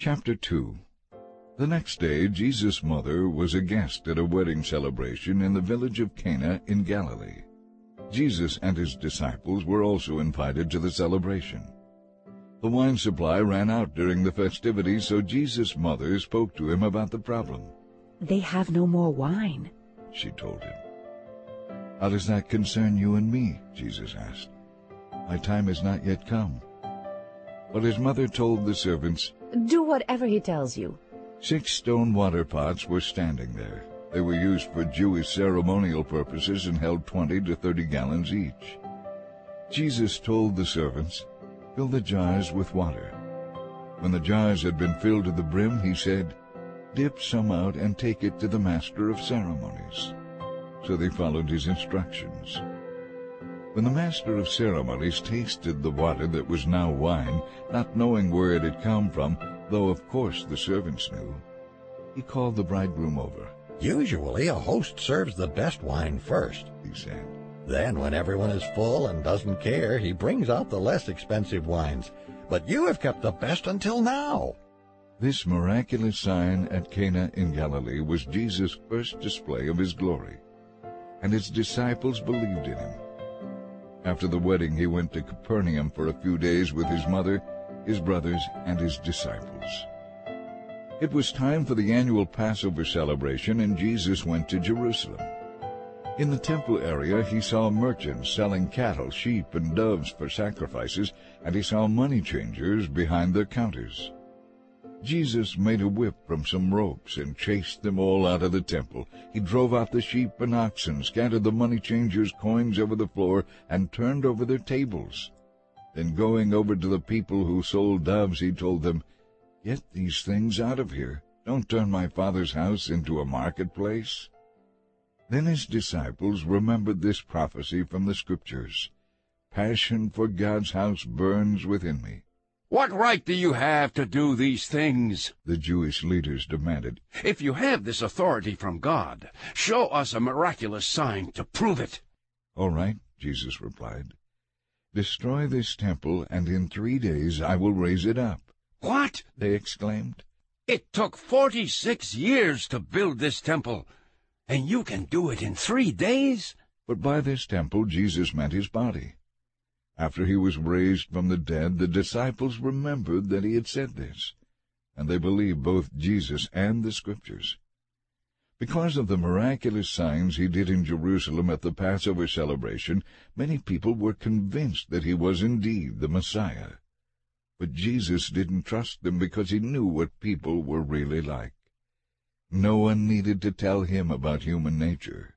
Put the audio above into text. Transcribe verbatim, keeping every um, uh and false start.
Chapter two. The next day Jesus' mother was a guest at a wedding celebration in the village of Cana in Galilee. Jesus and his disciples were also invited to the celebration. The wine supply ran out during the festivities, so Jesus' mother spoke to him about the problem. "They have no more wine," she told him. "How does that concern you and me?" Jesus asked. "My time has not yet come." But his mother told the servants, "Do whatever he tells you." Six stone water pots were standing there. They were used for Jewish ceremonial purposes and held twenty to thirty gallons each. Jesus told the servants, "Fill the jars with water." When the jars had been filled to the brim, he said, "Dip some out and take it to the master of ceremonies." So they followed his instructions. When the master of ceremonies tasted the water that was now wine, not knowing where it had come from, though of course the servants knew, he called the bridegroom over. "Usually a host serves the best wine first," he said. "Then when everyone is full and doesn't care, he brings out the less expensive wines. But you have kept the best until now." This miraculous sign at Cana in Galilee was Jesus' first display of his glory, and his disciples believed in him. After the wedding, he went to Capernaum for a few days with his mother, his brothers, and his disciples. It was time for the annual Passover celebration, and Jesus went to Jerusalem. In the temple area, he saw merchants selling cattle, sheep, and doves for sacrifices, and he saw money changers behind their counters. Jesus made a whip from some ropes and chased them all out of the temple. He drove out the sheep and oxen, scattered the money changers' coins over the floor, and turned over their tables. Then going over to the people who sold doves, he told them, "Get these things out of here. Don't turn my Father's house into a marketplace." Then his disciples remembered this prophecy from the Scriptures. "Passion for God's house burns within me." "What right do you have to do these things?" the Jewish leaders demanded. "If you have this authority from God, show us a miraculous sign to prove it." "All right," Jesus replied. "Destroy this temple, and in three days I will raise it up." "What?" they exclaimed. "It took forty-six years to build this temple, and you can do it in three days?" But by this temple Jesus meant his body. After he was raised from the dead, the disciples remembered that he had said this, and they believed both Jesus and the Scriptures. Because of the miraculous signs he did in Jerusalem at the Passover celebration, many people were convinced that he was indeed the Messiah. But Jesus didn't trust them because he knew what people were really like. No one needed to tell him about human nature.